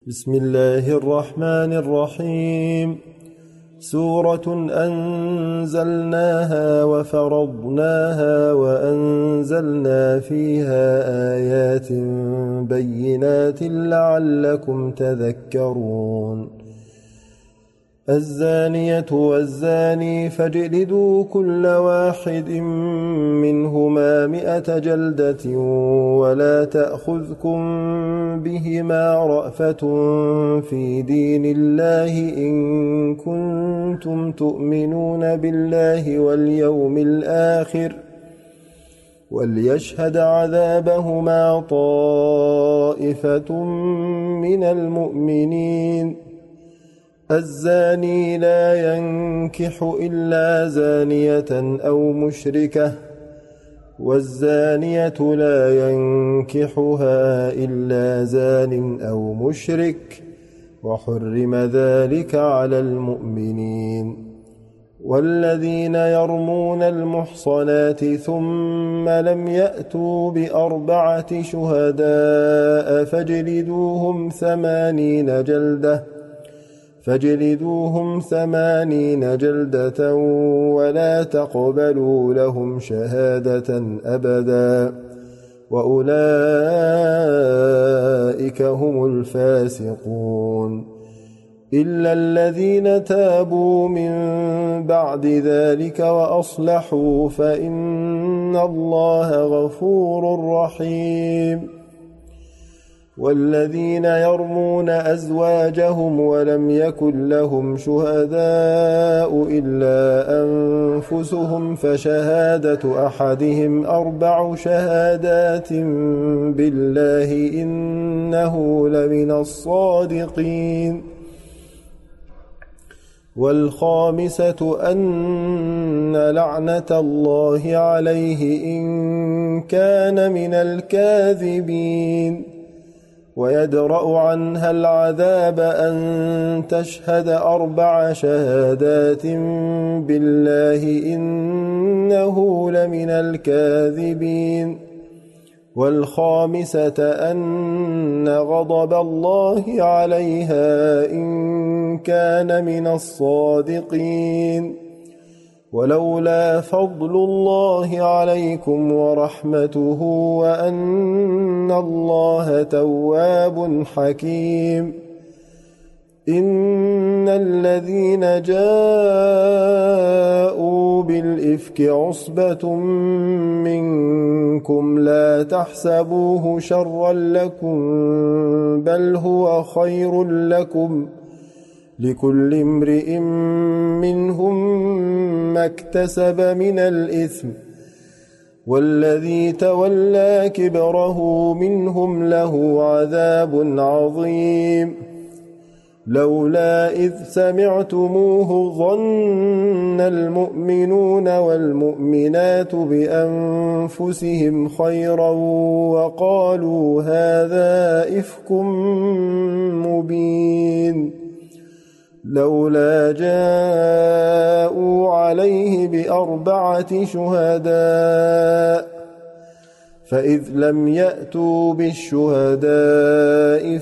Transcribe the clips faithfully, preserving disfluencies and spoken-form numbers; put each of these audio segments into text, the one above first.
بسم الله الرحمن الرحيم. سورة أنزلناها وفرضناها وأنزلنا فيها آيات بينات لعلكم تذكرون. الزانية والزاني فاجلدوا كل واحد منهما مئة جلدة ولا تأخذكم بهما رأفة في دين الله إن كنتم تؤمنون بالله واليوم الآخر وليشهد عذابهما طائفة من المؤمنين. الزاني لا ينكح إلا زانية أو مشركة والزانية لا ينكحها إلا زان أو مشرك وحرم ذلك على المؤمنين. والذين يرمون المحصنات ثم لم يأتوا بأربعة شهداء فاجلدوهم ثمانين جلدة فاجلدوهم ثمانين جلدة ولا تقبلوا لهم شهادة أبدا وأولئك هم الفاسقون. إلا الذين تابوا من بعد ذلك وأصلحوا فإن الله غفور رحيم. والذين يرمون أزواجهم ولم يكن لهم شهداء إلا أنفسهم فشهادة أحدهم أربع شهادات بالله إنه لمن الصادقين. والخامسة أن لعنة الله عليه إن كان من الكاذبين. ويدرأ عنها العذاب أن تشهد أربع شهادات بالله إنه لمن الكاذبين. والخامسة أن غضب الله عليها إن كان من الصادقين. ولولا فضل الله عليكم ورحمته وأن الله تواب حكيم. إن الذين جاءوا بالإفك عصبة منكم لا تحسبوه شرا لكم بل هو خير لكم لكل امرئ منهم ما اكتسب من الإثم والذي تولى كبره منهم له عذاب عظيم. لولا إذ سمعتموه ظن المؤمنون والمؤمنات بأنفسهم خيرا وقالوا هذا إفك مبين. لولا جاءوا عليه بأربعة شهداء فإذ لم يأتوا بالشهداء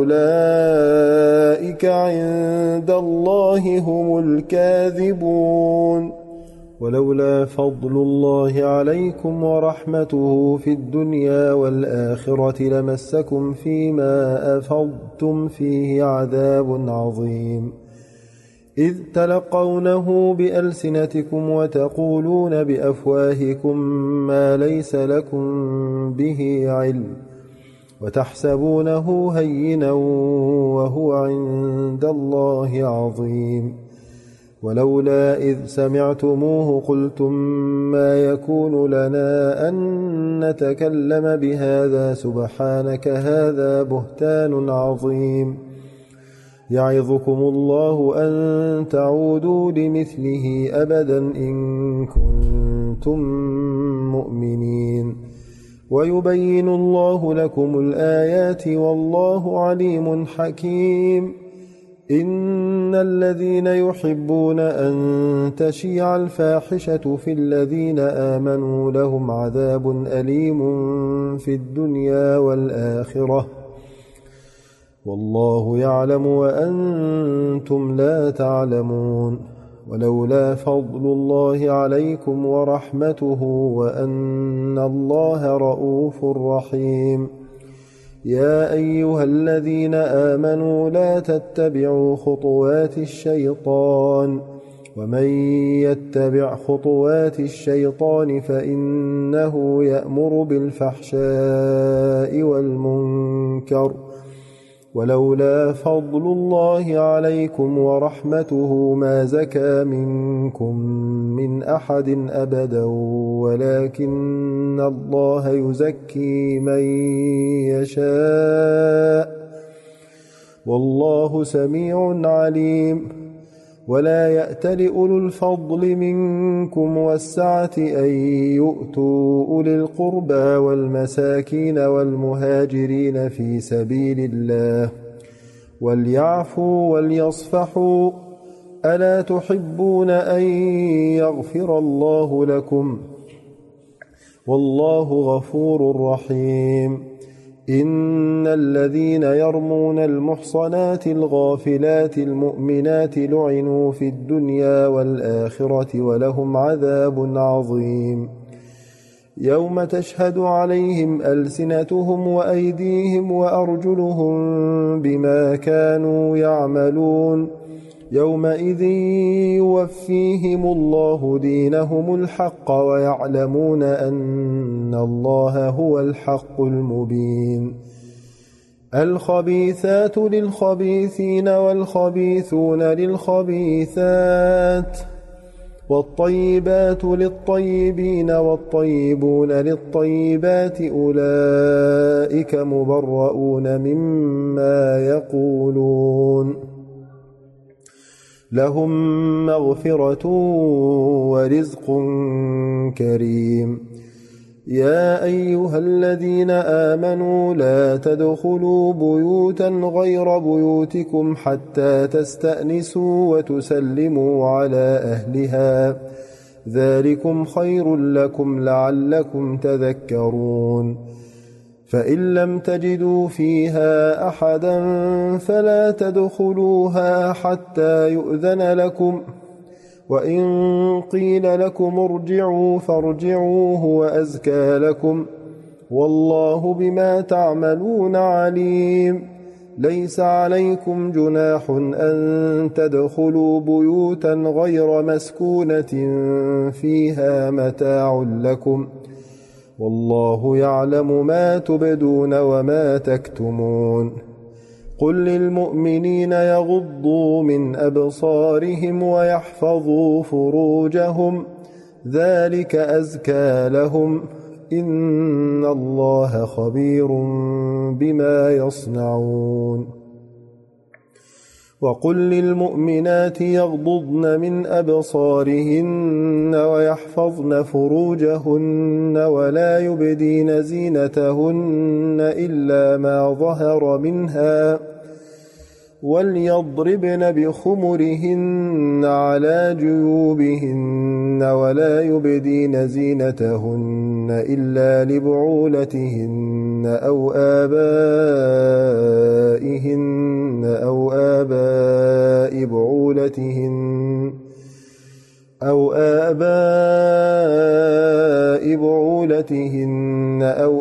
فأولئك عند الله هم الكاذبون. ولولا فضل الله عليكم ورحمته في الدنيا والآخرة لمسكم فيما أفضتم فيه عذاب عظيم إذ تلقونه بألسنتكم وتقولون بأفواهكم ما ليس لكم به علم وتحسبونه هينا وهو عند الله عظيم. ولولا إذ سمعتموه قلتم ما يكون لنا أن نتكلم بهذا سبحانك هذا بهتان عظيم. يعظكم الله أن تعودوا لمثله أبدا إن كنتم مؤمنين. ويبين الله لكم الآيات والله عليم حكيم. إن الذين يحبون أن تشيع الفاحشة في الذين آمنوا لهم عذاب أليم في الدنيا والآخرة والله يعلم وأنتم لا تعلمون ولولا فضل الله عليكم ورحمته وأن الله رءوف رحيم يا أيها الذين آمنوا لا تتبعوا خطوات الشيطان ومن يتبع خطوات الشيطان فإنه يأمر بالفحشاء والمنكر ولولا فضل الله عليكم ورحمته ما زكى منكم من أحد أبدا ولكن الله يزكي من يشاء والله سميع عليم ولا يأتل أولو الفضل منكم والسعة أن يؤتوا أولي القربى والمساكين والمهاجرين في سبيل الله وليعفوا وليصفحوا ألا تحبون أن يغفر الله لكم والله غفور رحيم إن الذين يرمون المحصنات الغافلات المؤمنات لعنوا في الدنيا والآخرة ولهم عذاب عظيم يوم تشهد عليهم ألسنتهم وأيديهم وأرجلهم بما كانوا يعملون يومئذ يوفيهم الله دينهم الحق ويعلمون أن الله هو الحق المبين الخبيثات للخبيثين والخبيثون للخبيثات والطيبات للطيبين والطيبون للطيبات أولئك مبرؤون مما يقولون لهم مغفرة ورزق كريم يا أيها الذين آمنوا لا تدخلوا بيوتا غير بيوتكم حتى تستأنسوا وتسلموا على أهلها ذلكم خير لكم لعلكم تذكرون فإن لم تجدوا فيها أحدا فلا تدخلوها حتى يؤذن لكم وإن قيل لكم ارجعوا فارجعوا هو أزكى لكم والله بما تعملون عليم ليس عليكم جناح أن تدخلوا بيوتا غير مسكونة فيها متاع لكم والله يعلم ما تبدون وما تكتمون قل للمؤمنين يغضوا من أبصارهم ويحفظوا فروجهم ذلك أزكى لهم إن الله خبير بما يصنعون وقل للمؤمنات يغضضن من أبصارهن ويحفظن فروجهن ولا يبدين زينتهن إلا ما ظهر منها وليضربن بخمرهن على جيوبهن ولا يبدين زينتهن إلا لبعولتهن أو آبائهن أو آباء بعولتهن أو آباء بعولتهن أو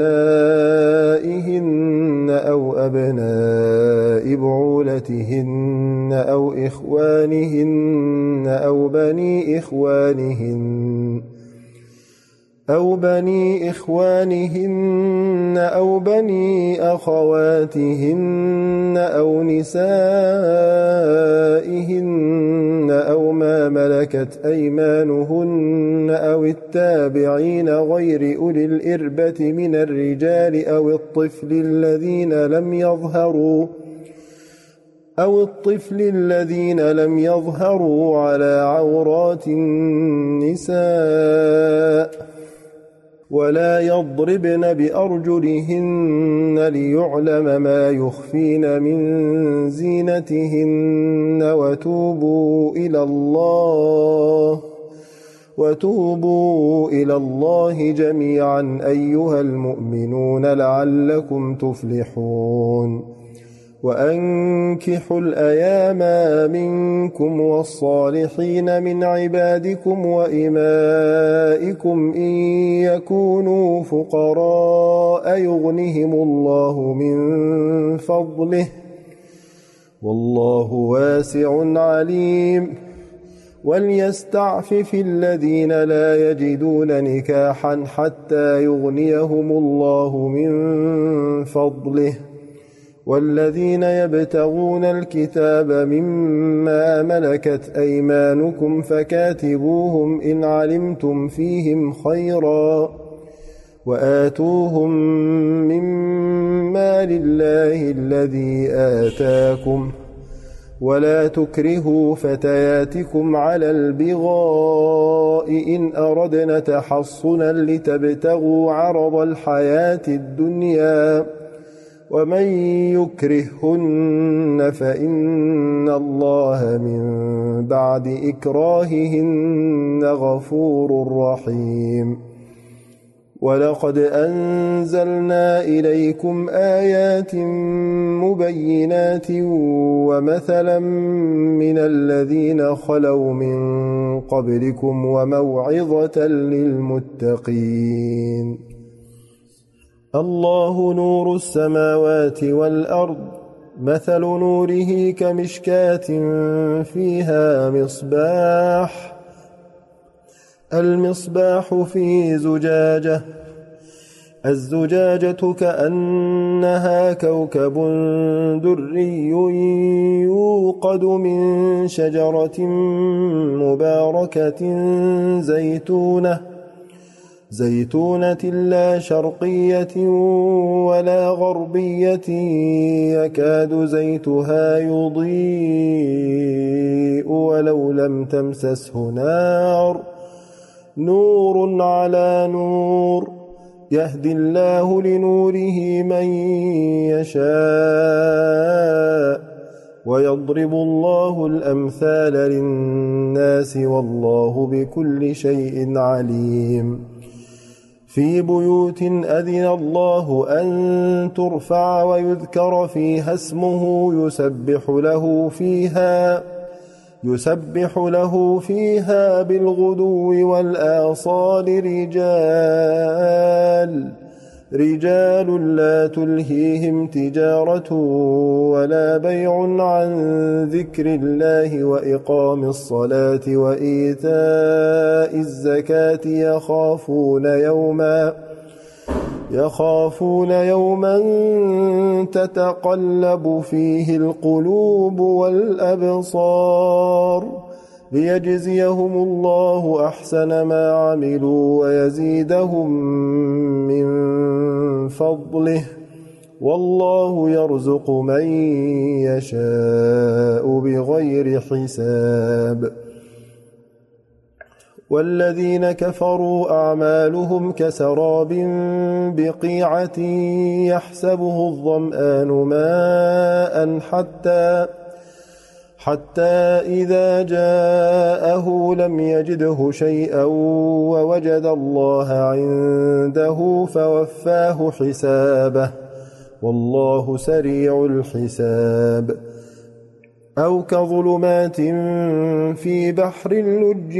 أبنائهن أو أبناء بعولتهن أو إخوانهن أو بني إخوانهن أو بني إخوانهن أو بني أخواتهن أو نسائهن أو ما ملكت أيمانهن أو التابعين غير أولي الإربة من الرجال أو الطفل الذين لم يظهروا أو الطفل الذين لم يظهروا على عورات النساء ولا يضربن بأرجلهن ليعلم ما يخفين من زينتهن وتوبوا إلى الله وتوبوا إلى الله جميعا أيها المؤمنون لعلكم تفلحون وأنكحوا الأيام منكم والصالحين من عبادكم وإمائكم إن يكونوا فقراء يغنهم الله من فضله والله واسع عليم وليستعفف الذين لا يجدون نكاحا حتى يغنيهم الله من فضله والذين يبتغون الكتاب مما ملكت أيمانكم فكاتبوهم إن علمتم فيهم خيرا وآتوهم مما لله الذي آتاكم ولا تكرهوا فتياتكم على البغاء إن أردنا تحصنا لتبتغوا عرض الحياة الدنيا ومن يكرههن فإن الله من بعد إكراههن غفور رحيم ولقد أنزلنا إليكم آيات مبينات ومثلا من الذين خلوا من قبلكم وموعظة للمتقين الله نور السماوات والأرض مثل نوره كمشكاة فيها مصباح المصباح في زجاجة الزجاجة كأنها كوكب دري يوقد من شجرة مباركة زيتونة زيتونة لا شرقية ولا غربية يكاد زيتها يضيء ولو لم تمسسه نار نور على نور يهدي الله لنوره من يشاء ويضرب الله الأمثال للناس والله بكل شيء عليم في بيوت أذن الله أن ترفع ويذكر فيها اسمه يسبح له فيها يسبح له فيها بالغدو والآصال رجال رجال لا تلهيهم تجارة ولا بيع عن ذكر الله وإقام الصلاة وإيتاء الزكاة يخافون يوما يخافون يوما تتقلب فيه القلوب والأبصار ليجزيهم الله أحسن ما عملوا ويزيدهم من فضله والله يرزق من يشاء بغير حساب والذين كفروا أعمالهم كسراب بقيعة يحسبه الظمآن ماء حتى حتى إذا جاءه لم يجده شيئا ووجد الله عنده فوفاه حسابه والله سريع الحساب أو كظلمات في بحر لج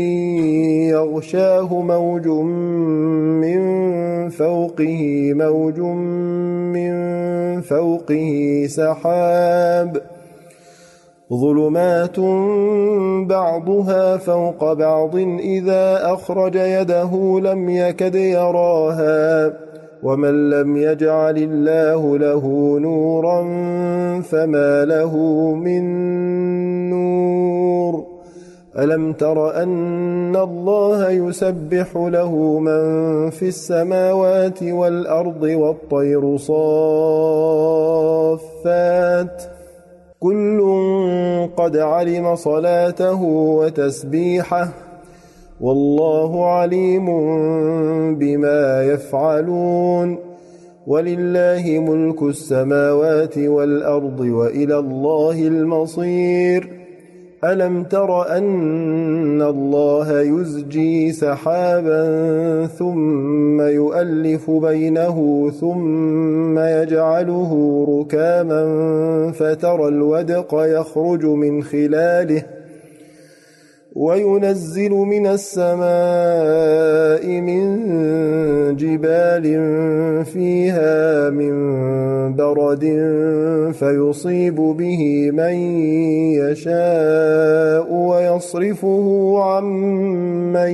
يغشاه موج من فوقه موج من فوقه سحاب ظلمات بعضها فوق بعض إذا أخرج يده لم يكد يراها ومن لم يجعل الله له نورا فما له من نور ألم تر أن الله يسبح له من في السماوات والأرض والطير صافات كل قد علم صلاته وتسبيحه والله عليم بما يفعلون ولله ملك السماوات والأرض وإلى الله المصير ألم تر أن الله يزجي سحابا ثم يؤلف بينه ثم يجعله ركاما فترى الودق يخرج من خلاله وينزل من السماء من جبال فيها من برد فيصيب به من يشاء ويصرفه عن من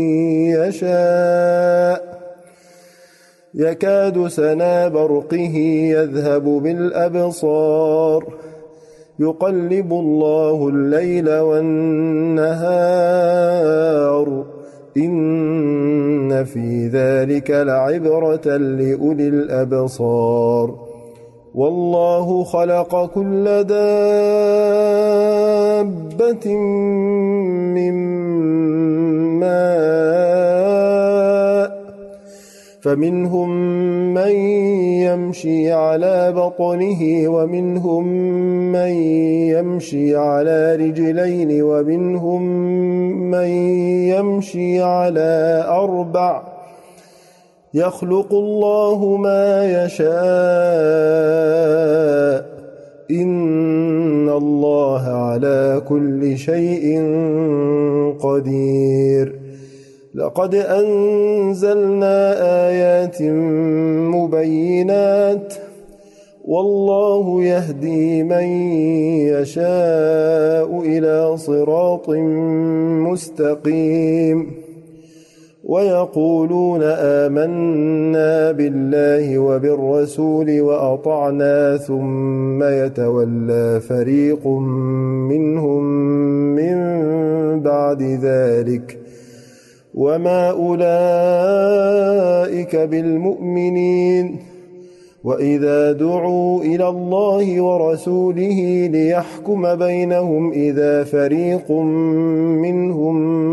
يشاء يكاد سنا برقه يذهب بالأبصار يقلب الله الليل والنهار إن في ذلك لعبرة لأولي الأبصار والله خلق كل دابة من ماء فمنهم من يمشي على بطنه ومنهم من يمشي على رجلين ومنهم من يمشي على أربع يخلق الله ما يشاء إن الله على كل شيء قدير لقد أنزلنا آيات مبينات والله يهدي من يشاء إلى صراط مستقيم ويقولون آمنا بالله وبالرسول وأطعنا ثم يتولى فريق منهم من بعد ذلك وما أولئك بالمؤمنين وإذا دعوا إلى الله ورسوله ليحكم بينهم إذا فريق منهم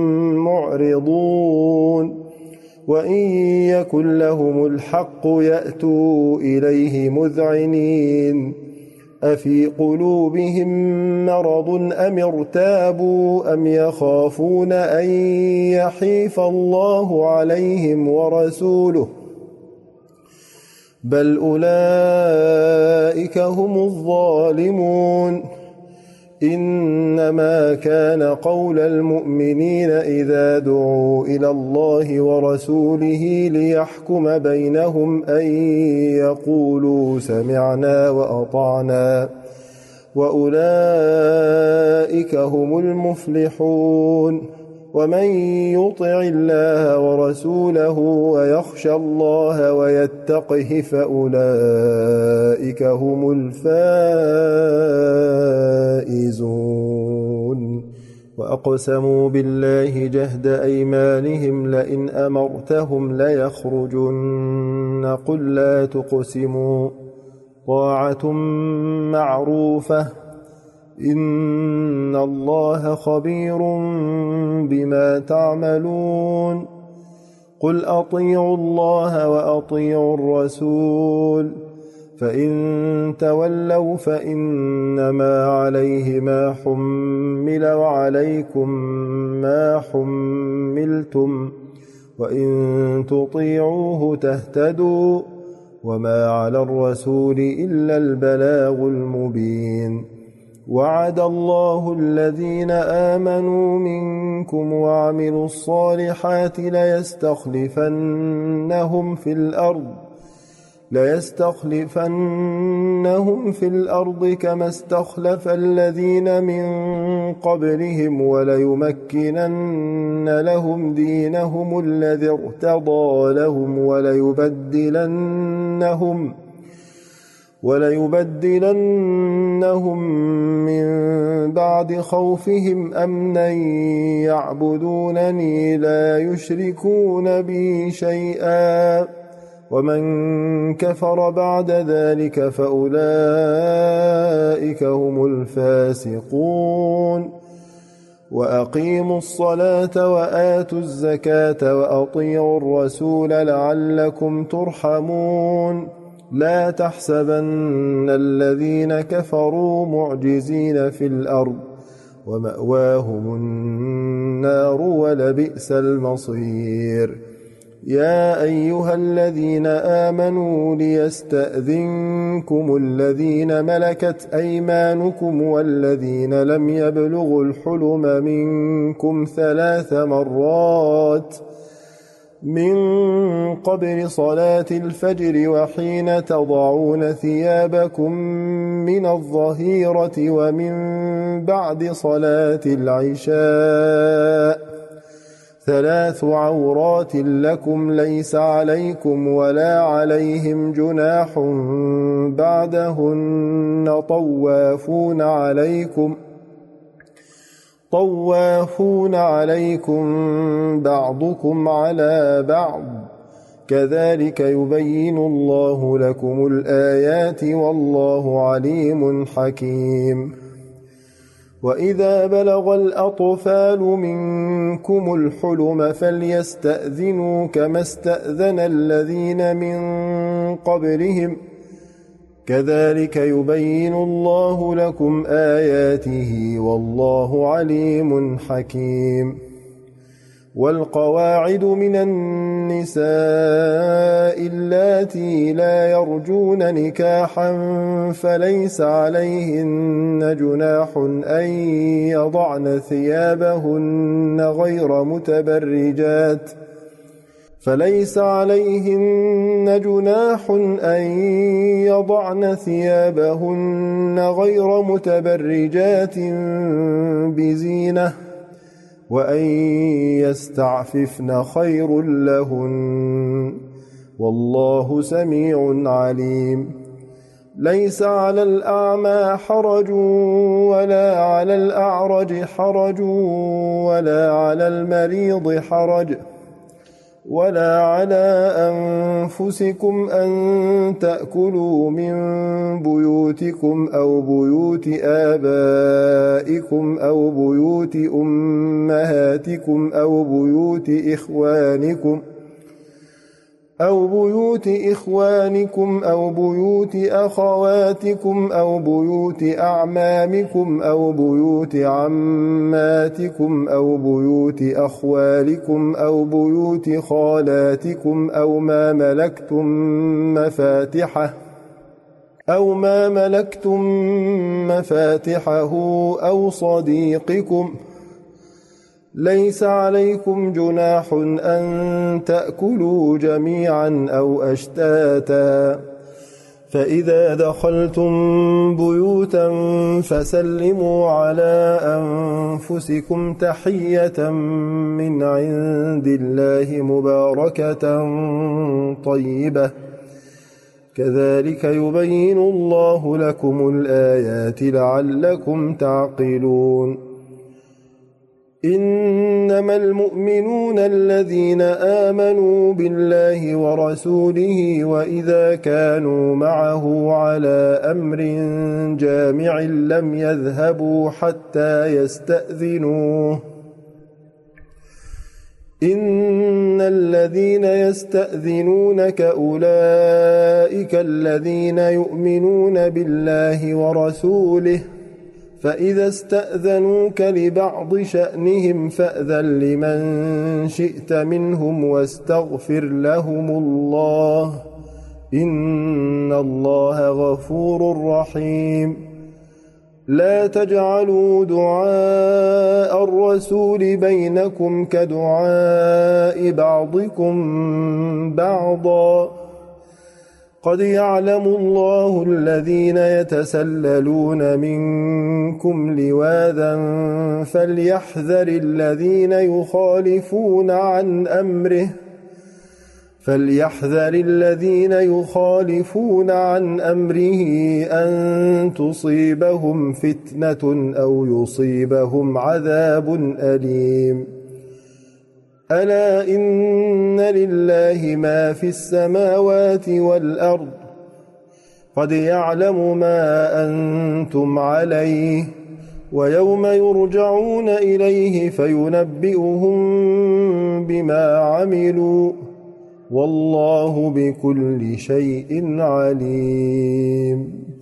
معرضون وإن يكن لهم الحق يأتوا إليه مذعنين أفي قلوبهم مرض أم ارتابوا أم يخافون أن يحيف الله عليهم ورسوله بل أولئك هم الظالمون إنما كان قول المؤمنين إذا دعوا إلى الله ورسوله ليحكم بينهم أن يقولوا سمعنا وأطعنا وأولئك هم المفلحون ومن يطع الله ورسوله ويخشى الله ويتقه فأولئك هم الفائزون وأقسموا بالله جهد أيمانهم لئن أمرتهم ليخرجن قل لا تقسموا طاعة معروفة إن الله خبير بما تعملون قل أطيعوا الله وأطيعوا الرسول فإن تولوا فإنما عليه ما حمل وعليكم ما حملتم وإن تطيعوه تهتدوا وما على الرسول إلا البلاغ المبين وعد الله الذين آمنوا منكم وعملوا الصالحات ليستخلفنهم في الأرض ليستخلفنهم في الأرض كما استخلف الذين من قبلهم وليمكنن لهم دينهم الذي ارتضى لهم وليبدلنهم وليبدلنهم من بعد خوفهم أمنا يعبدونني لا يشركون بي شيئا ومن كفر بعد ذلك فأولئك هم الفاسقون وأقيموا الصلاة وآتوا الزكاة وأطيعوا الرسول لعلكم ترحمون لا تحسبن الذين كفروا معجزين في الأرض ومأواهم النار ولبئس المصير يا أيها الذين آمنوا ليستأذنكم الذين ملكت أيمانكم والذين لم يبلغوا الحلم منكم ثلاث مرات من قبل صلاة الفجر وحين تضعون ثيابكم من الظهيرة ومن بعد صلاة العشاء ثلاث عورات لكم ليس عليكم ولا عليهم جناح بعدهن طوافون عليكم طوافون عليكم بعضكم على بعض كذلك يبين الله لكم الآيات والله عليم حكيم وإذا بلغ الأطفال منكم الحلم فليستأذنوا كما استأذن الذين من قبلهم كذلك يبين الله لكم آياته والله عليم حكيم والقواعد من النساء اللاتي لا يرجون نكاحا فليس عليهن جناح أن يضعن ثيابهن غير متبرجات فليس عليهن جناح أن يضعن ثيابهن غير متبرجات بزينة وأن يستعففن خير لهن والله سميع عليم ليس على الأعمى حرج ولا على الأعرج حرج ولا على المريض حرج ولا على أنفسكم أن تأكلوا من بيوتكم أو بيوت آبائكم أو بيوت أمهاتكم أو بيوت إخوانكم أو بيوت إخوانكم أو بيوت أخواتكم أو بيوت أعمامكم أو بيوت عماتكم أو بيوت أخوالكم أو بيوت خالاتكم أو ما ملكتم مفاتحه أو ما ملكتم مفاتحه أو صديقكم ليس عليكم جناح أن تأكلوا جميعا أو أشتاتا فإذا دخلتم بيوتا فسلموا على أنفسكم تحية من عند الله مباركة طيبة كذلك يبين الله لكم الآيات لعلكم تعقلون إنما المؤمنون الذين آمنوا بالله ورسوله وإذا كانوا معه على أمر جامع لم يذهبوا حتى يستأذنوه إن الذين يستأذنونك أولئك الذين يؤمنون بالله ورسوله فإذا استأذنوك لبعض شأنهم فأذن لمن شئت منهم واستغفر لهم الله إن الله غفور رحيم لا تجعلوا دعاء الرسول بينكم كدعاء بعضكم بعضا قد يعلم الله الذين يتسللون منكم لواذا فليحذر الذين يخالفون عن أمره فليحذر الذين يخالفون عن أمره أن تصيبهم فتنة أو يصيبهم عذاب أليم ألا إن لله ما في السماوات والأرض قد يعلم ما أنتم عليه ويوم يرجعون إليه فينبئهم بما عملوا والله بكل شيء عليم.